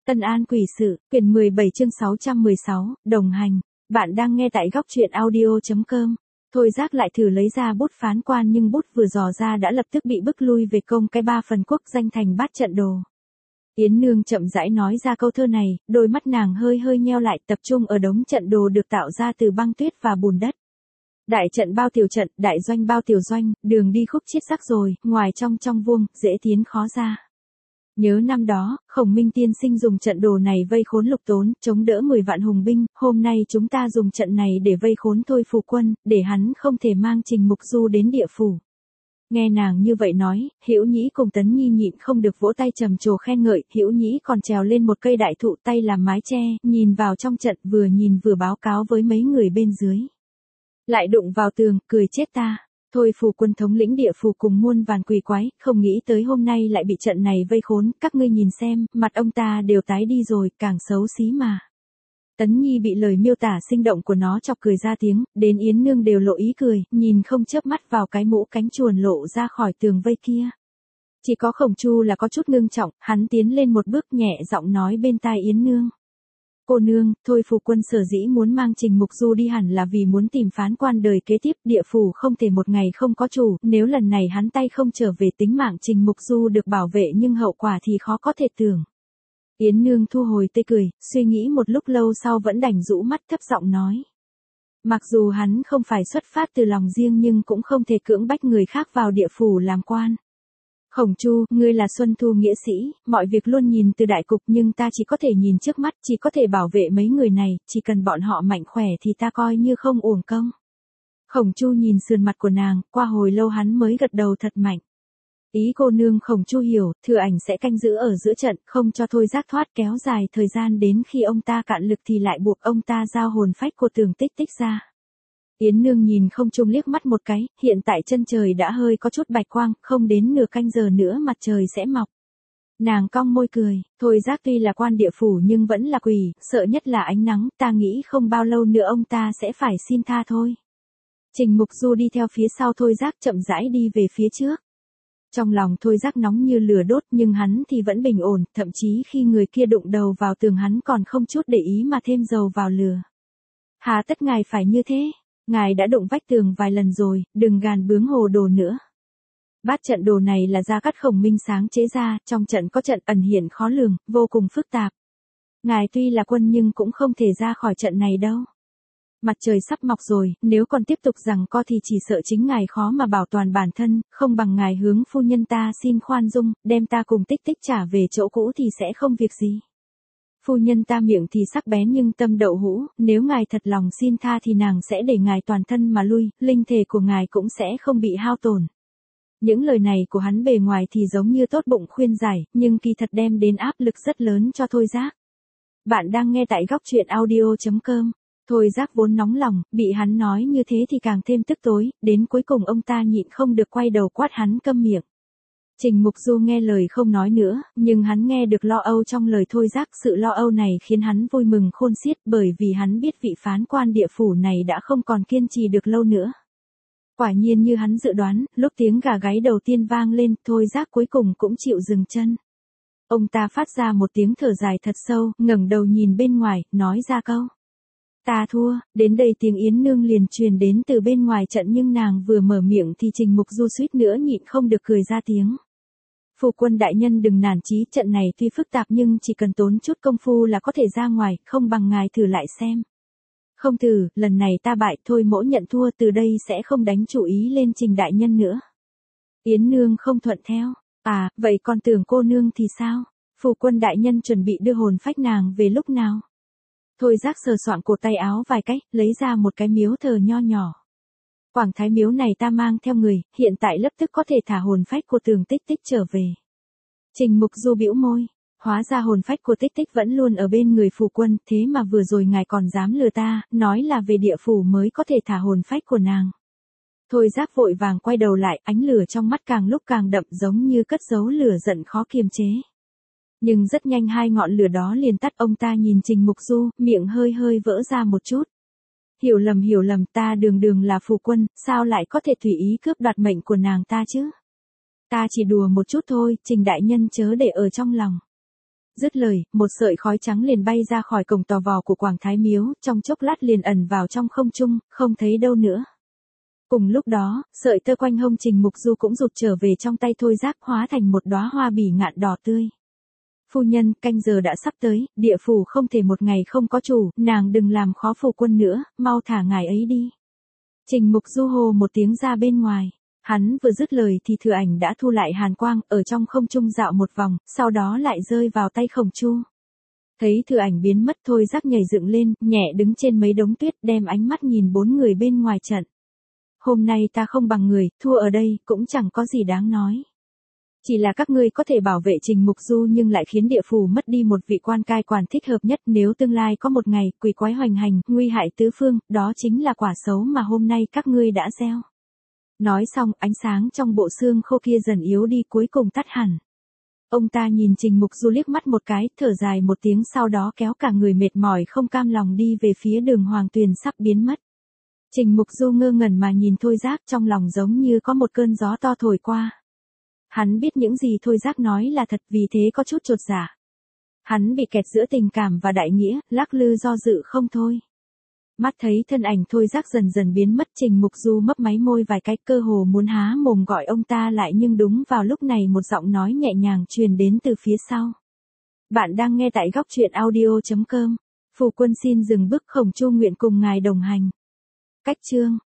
Tân An Quỷ Sự, quyển 17 chương 616, đồng hành. Bạn đang nghe tại góc truyện audio.com. Thôi Giác lại thử lấy ra bút phán quan nhưng bút vừa dò ra đã lập tức bị bức lui về công cái 3 phần quốc danh thành bát trận đồ. Yến Nương chậm rãi nói ra câu thơ này, đôi mắt nàng hơi hơi nheo lại tập trung ở đống trận đồ được tạo ra từ băng tuyết và bùn đất. Đại trận bao tiểu trận, đại doanh bao tiểu doanh, đường đi khúc chiết rắc rồi, ngoài trong vuông, dễ tiến khó ra. Nhớ năm đó, Khổng Minh tiên sinh dùng trận đồ này vây khốn Lục Tốn, chống đỡ 10 vạn hùng binh, hôm nay chúng ta dùng trận này để vây khốn Thôi Phù Quân, để hắn không thể mang Trình Mục Du đến địa phủ. Nghe nàng như vậy nói, Hữu Nhĩ cùng Tấn Nhi nhịn không được vỗ tay trầm trồ khen ngợi, Hữu Nhĩ còn trèo lên một cây đại thụ tay làm mái che, nhìn vào trong trận vừa nhìn vừa báo cáo với mấy người bên dưới. Lại đụng vào tường, cười chết ta. Thôi Phù Quân thống lĩnh địa phủ cùng muôn vàn quỷ quái, không nghĩ tới hôm nay lại bị trận này vây khốn, các ngươi nhìn xem, mặt ông ta đều tái đi rồi, càng xấu xí mà. Tấn Nhi bị lời miêu tả sinh động của nó chọc cười ra tiếng, đến Yến Nương đều lộ ý cười, nhìn không chớp mắt vào cái mũ cánh chuồn lộ ra khỏi tường vây kia. Chỉ có Khổng Chu là có chút ngưng trọng, hắn tiến lên một bước nhẹ giọng nói bên tai Yến Nương. Cô nương, Thôi Phù Quân sở dĩ muốn mang Trình Mục Du đi hẳn là vì muốn tìm phán quan đời kế tiếp, địa phủ không thể một ngày không có chủ, nếu lần này hắn tay không trở về tính mạng Trình Mục Du được bảo vệ nhưng hậu quả thì khó có thể tưởng. Yến Nương thu hồi tê cười, suy nghĩ một lúc lâu sau vẫn đành rũ mắt thấp giọng nói. Mặc dù hắn không phải xuất phát từ lòng riêng nhưng cũng không thể cưỡng bách người khác vào địa phủ làm quan. Khổng Chu, ngươi là Xuân Thu nghĩa sĩ, mọi việc luôn nhìn từ đại cục nhưng ta chỉ có thể nhìn trước mắt, chỉ có thể bảo vệ mấy người này, chỉ cần bọn họ mạnh khỏe thì ta coi như không uổng công. Khổng Chu nhìn sườn mặt của nàng, qua hồi lâu hắn mới gật đầu thật mạnh. Ý cô nương Khổng Chu hiểu, Thừa Ảnh sẽ canh giữ ở giữa trận, không cho Thôi Giác thoát kéo dài thời gian đến khi ông ta cạn lực thì lại buộc ông ta giao hồn phách của Tường Tích Tích ra. Yến Nương nhìn không trung liếc mắt một cái, hiện tại chân trời đã hơi có chút bạch quang, không đến nửa canh giờ nữa mặt trời sẽ mọc. Nàng cong môi cười, Thôi Giác tuy là quan địa phủ nhưng vẫn là quỷ, sợ nhất là ánh nắng, ta nghĩ không bao lâu nữa ông ta sẽ phải xin tha thôi. Trình Mục Du đi theo phía sau Thôi Giác chậm rãi đi về phía trước. Trong lòng Thôi Giác nóng như lửa đốt nhưng hắn thì vẫn bình ổn, thậm chí khi người kia đụng đầu vào tường hắn còn không chút để ý mà thêm dầu vào lửa. Hà tất ngài phải như thế? Ngài đã đụng vách tường vài lần rồi, đừng gàn bướng hồ đồ nữa. Bát trận đồ này là Gia Cát Khổng Minh sáng chế ra, trong trận có trận ẩn hiển khó lường, vô cùng phức tạp. Ngài tuy là quân nhưng cũng không thể ra khỏi trận này đâu. Mặt trời sắp mọc rồi, nếu còn tiếp tục giằng co thì chỉ sợ chính ngài khó mà bảo toàn bản thân, không bằng ngài hướng phu nhân ta xin khoan dung, đem ta cùng Tích Tích trả về chỗ cũ thì sẽ không việc gì. Phu nhân ta miệng thì sắc bén nhưng tâm đậu hũ, nếu ngài thật lòng xin tha thì nàng sẽ để ngài toàn thân mà lui, linh thể của ngài cũng sẽ không bị hao tổn. Những lời này của hắn bề ngoài thì giống như tốt bụng khuyên giải, nhưng kỳ thật đem đến áp lực rất lớn cho Thôi Giác. Bạn đang nghe tại góc truyện audio.com. Thôi Giác vốn nóng lòng, bị hắn nói như thế thì càng thêm tức tối, đến cuối cùng ông ta nhịn không được quay đầu quát hắn câm miệng. Trình Mục Du nghe lời không nói nữa, nhưng hắn nghe được lo âu trong lời Thôi Giác, sự lo âu này khiến hắn vui mừng khôn xiết bởi vì hắn biết vị phán quan địa phủ này đã không còn kiên trì được lâu nữa. Quả nhiên như hắn dự đoán, lúc tiếng gà gáy đầu tiên vang lên, Thôi Giác cuối cùng cũng chịu dừng chân. Ông ta phát ra một tiếng thở dài thật sâu, ngẩng đầu nhìn bên ngoài, nói ra câu. Ta thua, đến đây tiếng Yến Nương liền truyền đến từ bên ngoài trận nhưng nàng vừa mở miệng thì Trình Mục Du suýt nữa nhịn không được cười ra tiếng. Phu Quân đại nhân đừng nản chí, trận này tuy phức tạp nhưng chỉ cần tốn chút công phu là có thể ra ngoài, không bằng ngài thử lại xem. Không thử, lần này ta bại thôi mỗ nhận thua, từ đây sẽ không đánh chủ ý lên Trình đại nhân nữa. Yến Nương không thuận theo, à, vậy còn tưởng cô nương thì sao? Phu Quân đại nhân chuẩn bị đưa hồn phách nàng về lúc nào? Thôi Giác sờ soạng cột tay áo vài cách, lấy ra một cái miếu thờ nho nhỏ. Quảng Thái miếu này ta mang theo người, hiện tại lập tức có thể thả hồn phách của Tường Tích Tích trở về. Trình Mục Du bĩu môi, hóa ra hồn phách của Tích Tích vẫn luôn ở bên người Phù Quân, thế mà vừa rồi ngài còn dám lừa ta, nói là về địa phủ mới có thể thả hồn phách của nàng. Thôi Giác vội vàng quay đầu lại, ánh lửa trong mắt càng lúc càng đậm giống như cất giấu lửa giận khó kiềm chế. Nhưng rất nhanh hai ngọn lửa đó liền tắt, ông ta nhìn Trình Mục Du, miệng hơi hơi vỡ ra một chút. Hiểu lầm, ta đường là Phù Quân, sao lại có thể tùy ý cướp đoạt mệnh của nàng ta chứ? Ta chỉ đùa một chút thôi, Trình đại nhân chớ để ở trong lòng. Dứt lời, một sợi khói trắng liền bay ra khỏi cổng tò vò của Quảng Thái Miếu, trong chốc lát liền ẩn vào trong không trung, không thấy đâu nữa. Cùng lúc đó, sợi tơ quanh hông Trình Mục Du cũng rụt trở về trong tay Thôi Giác, hóa thành một đóa hoa bỉ ngạn đỏ tươi. Phu nhân, canh giờ đã sắp tới, địa phủ không thể một ngày không có chủ, nàng đừng làm khó phủ quân nữa, mau thả ngài ấy đi. Trình Mục Du hô một tiếng ra bên ngoài. Hắn vừa dứt lời thì Thừa Ảnh đã thu lại hàn quang, ở trong không trung dạo một vòng, sau đó lại rơi vào tay Khổng Chu. Thấy Thừa Ảnh biến mất, Thôi Giác nhảy dựng lên, nhẹ đứng trên mấy đống tuyết, đem ánh mắt nhìn 4 người bên ngoài trận. Hôm nay ta không bằng người, thua ở đây, cũng chẳng có gì đáng nói. Chỉ là các ngươi có thể bảo vệ Trình Mục Du nhưng lại khiến địa phủ mất đi một vị quan cai quản thích hợp nhất, nếu tương lai có một ngày, quỷ quái hoành hành, nguy hại tứ phương, đó chính là quả xấu mà hôm nay các ngươi đã gieo. Nói xong, ánh sáng trong bộ xương khô kia dần yếu đi, cuối cùng tắt hẳn. Ông ta nhìn Trình Mục Du liếc mắt một cái, thở dài một tiếng, sau đó kéo cả người mệt mỏi không cam lòng đi về phía đường Hoàng Tuyền sắp biến mất. Trình Mục Du ngơ ngẩn mà nhìn Thôi Giác, trong lòng giống như có một cơn gió to thổi qua. Hắn biết những gì Thôi Giác nói là thật, vì thế có chút chột dạ. Hắn bị kẹt giữa tình cảm và đại nghĩa, lắc lư do dự không thôi. Mắt thấy thân ảnh Thôi Giác dần dần biến mất, Trình Mục Du mấp máy môi vài cái, cơ hồ muốn há mồm gọi ông ta lại, nhưng đúng vào lúc này một giọng nói nhẹ nhàng truyền đến từ phía sau. Bạn đang nghe tại góc truyện audio.com. Phù quân xin dừng bước, Khổng Chu nguyện cùng ngài đồng hành. Cách chương